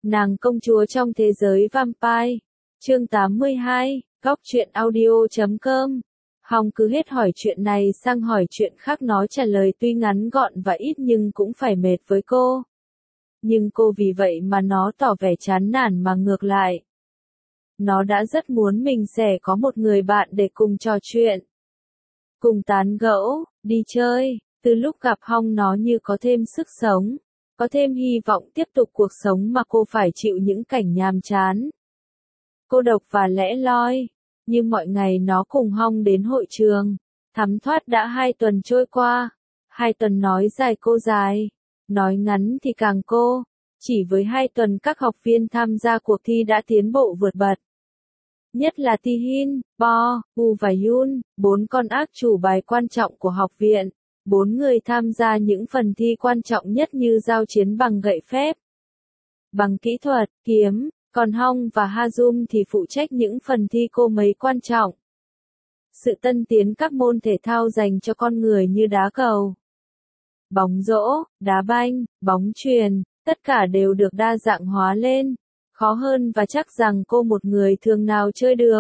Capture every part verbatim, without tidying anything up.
Nàng công chúa trong thế giới vampire. Chương tám mươi hai, góc truyện audio chấm com. Hong cứ hết hỏi chuyện này sang hỏi chuyện khác, nó trả lời tuy ngắn gọn và ít nhưng cũng phải mệt với cô. Nhưng cô vì vậy mà nó tỏ vẻ chán nản mà ngược lại. Nó đã rất muốn mình sẽ có một người bạn để cùng trò chuyện, cùng tán gẫu, đi chơi. Từ lúc gặp Hong nó như có thêm sức sống, có thêm hy vọng tiếp tục cuộc sống mà cô phải chịu những cảnh nhàm chán, cô độc và lẻ loi. Như mọi ngày nó cùng Hong đến hội trường. Thấm thoát đã hai tuần trôi qua. Hai tuần nói dài cô dài, nói ngắn thì càng cô. Chỉ với hai tuần các học viên tham gia cuộc thi đã tiến bộ vượt bậc. Nhất là Tihin, Bo, U và Yun, bốn con ác chủ bài quan trọng của học viện. Bốn người tham gia những phần thi quan trọng nhất như giao chiến bằng gậy phép, bằng kỹ thuật, kiếm. Còn Hong và Hazum thì phụ trách những phần thi cô mấy quan trọng. Sự tân tiến các môn thể thao dành cho con người như đá cầu, bóng rổ, đá banh, bóng chuyền, tất cả đều được đa dạng hóa lên. Khó hơn và chắc rằng cô một người thường nào chơi được.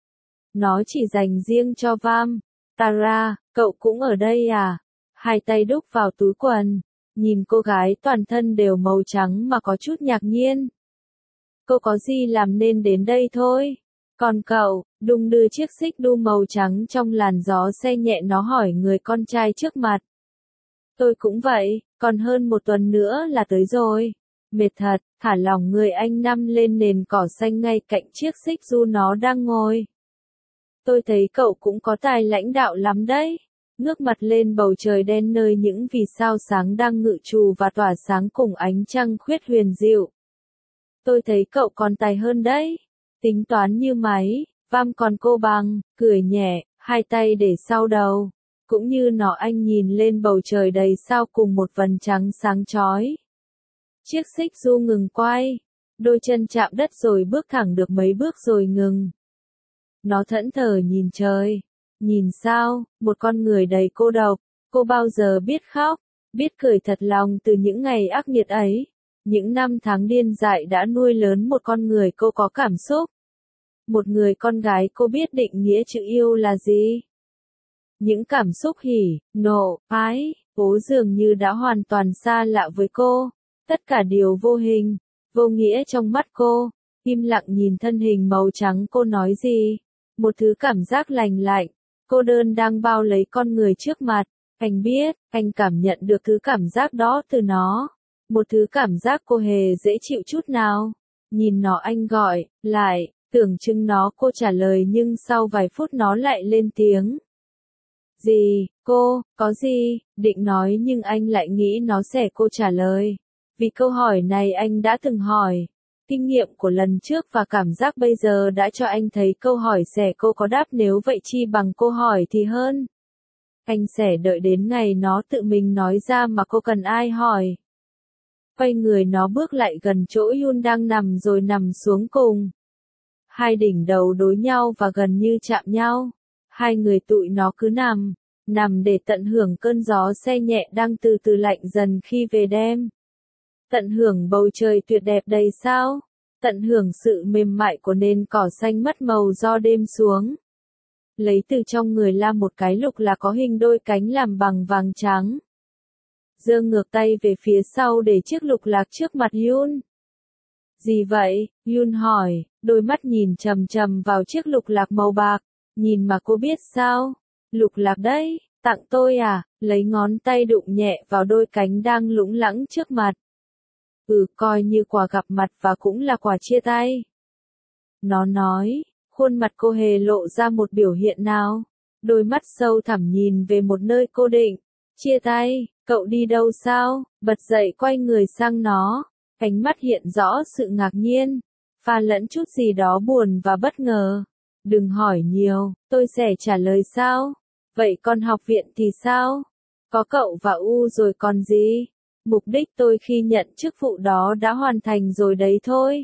Nó chỉ dành riêng cho Vam. Tara, cậu cũng ở đây à? Hai tay đút vào túi quần, nhìn cô gái toàn thân đều màu trắng mà có chút ngạc nhiên. Cô có gì làm nên đến đây thôi. Còn cậu, đung đưa chiếc xích đu màu trắng trong làn gió xe nhẹ, nó hỏi người con trai trước mặt. Tôi cũng vậy, còn hơn một tuần nữa là tới rồi. Mệt thật, thả lỏng người anh nằm lên nền cỏ xanh ngay cạnh chiếc xích đu nó đang ngồi. Tôi thấy cậu cũng có tài lãnh đạo lắm đấy. Ngước mặt lên bầu trời đen nơi những vì sao sáng đang ngự trù và tỏa sáng cùng ánh trăng khuyết huyền diệu. Tôi thấy cậu còn tài hơn đấy. Tính toán như máy, Vam còn cô bằng, cười nhẹ, hai tay để sau đầu. Cũng như nó anh nhìn lên bầu trời đầy sao cùng một vầng trắng sáng chói. Chiếc xích đu ngừng quay. Đôi chân chạm đất rồi bước thẳng được mấy bước rồi ngừng. Nó thẫn thờ nhìn trời, nhìn sao, một con người đầy cô độc. Cô bao giờ biết khóc, biết cười thật lòng từ những ngày ác nghiệt ấy. Những năm tháng điên dại đã nuôi lớn một con người cô có cảm xúc. Một người con gái cô biết định nghĩa chữ yêu là gì. Những cảm xúc hỉ, nộ, ái, cố dường như đã hoàn toàn xa lạ với cô. Tất cả đều vô hình, vô nghĩa trong mắt cô. Im lặng nhìn thân hình màu trắng cô nói gì. Một thứ cảm giác lành lạnh, cô đơn đang bao lấy con người trước mặt. Anh biết, anh cảm nhận được thứ cảm giác đó từ nó. Một thứ cảm giác cô hề dễ chịu chút nào. Nhìn nó anh gọi, lại, tưởng chừng nó cô trả lời nhưng sau vài phút nó lại lên tiếng. Gì, cô, có gì, định nói nhưng anh lại nghĩ nó sẽ cô trả lời. Vì câu hỏi này anh đã từng hỏi. Kinh nghiệm của lần trước và cảm giác bây giờ đã cho anh thấy câu hỏi sẽ cô có đáp, nếu vậy chi bằng cô hỏi thì hơn. Anh sẽ đợi đến ngày nó tự mình nói ra mà cô cần ai hỏi. Quay người nó bước lại gần chỗ Yun đang nằm rồi nằm xuống cùng. Hai đỉnh đầu đối nhau và gần như chạm nhau. Hai người tụi nó cứ nằm, nằm để tận hưởng cơn gió xe nhẹ đang từ từ lạnh dần khi về đêm. Tận hưởng bầu trời tuyệt đẹp đầy sao. Tận hưởng sự mềm mại của nền cỏ xanh mất màu do đêm xuống. Lấy từ trong người La một cái lục lạc có hình đôi cánh làm bằng vàng trắng. Giơ ngược tay về phía sau để chiếc lục lạc trước mặt Yun. Gì vậy? Yun hỏi, đôi mắt nhìn chằm chằm vào chiếc lục lạc màu bạc. Nhìn mà cô biết sao? Lục lạc đấy, tặng tôi à? Lấy ngón tay đụng nhẹ vào đôi cánh đang lủng lẳng trước mặt. Ừ, coi như quà gặp mặt và cũng là quà chia tay. Nó nói, khuôn mặt cô hề lộ ra một biểu hiện nào. Đôi mắt sâu thẳm nhìn về một nơi cô định. Chia tay, cậu đi đâu sao? Bật dậy quay người sang nó. Ánh mắt hiện rõ sự ngạc nhiên, pha lẫn chút gì đó buồn và bất ngờ. Đừng hỏi nhiều, tôi sẽ trả lời sao? Vậy còn học viện thì sao? Có cậu và U rồi còn gì? Mục đích tôi khi nhận chức vụ đó đã hoàn thành rồi đấy thôi.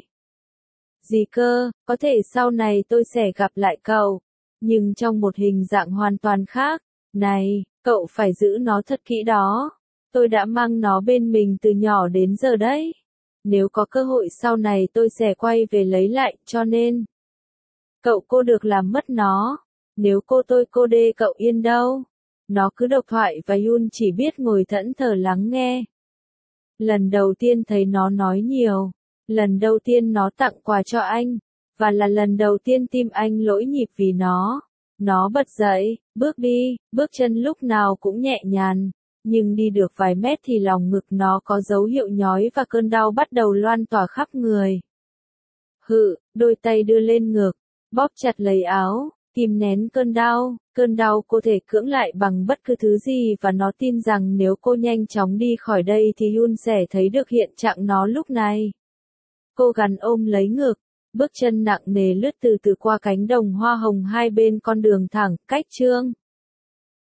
Gì cơ, có thể sau này tôi sẽ gặp lại cậu, nhưng trong một hình dạng hoàn toàn khác. Này, cậu phải giữ nó thật kỹ đó. Tôi đã mang nó bên mình từ nhỏ đến giờ đấy. Nếu có cơ hội sau này tôi sẽ quay về lấy lại, cho nên cậu cô được làm mất nó. Nếu cô tôi cô đê cậu yên đâu. Nó cứ độc thoại và Yun chỉ biết ngồi thẫn thờ lắng nghe. Lần đầu tiên thấy nó nói nhiều. Lần đầu tiên nó tặng quà cho anh. Và là lần đầu tiên tim anh lỗi nhịp vì nó. Nó bật dậy, bước đi, bước chân lúc nào cũng nhẹ nhàng. Nhưng đi được vài mét thì lòng ngực nó có dấu hiệu nhói và cơn đau bắt đầu loan tỏa khắp người. Hự, đôi tay đưa lên ngực, bóp chặt lấy áo, kìm nén cơn đau. Cơn đau cô thể cưỡng lại bằng bất cứ thứ gì và nó tin rằng nếu cô nhanh chóng đi khỏi đây thì Yun sẽ thấy được hiện trạng nó lúc này. Cô gắn ôm lấy ngực, bước chân nặng nề lướt từ từ qua cánh đồng hoa hồng hai bên con đường thẳng, cách Trương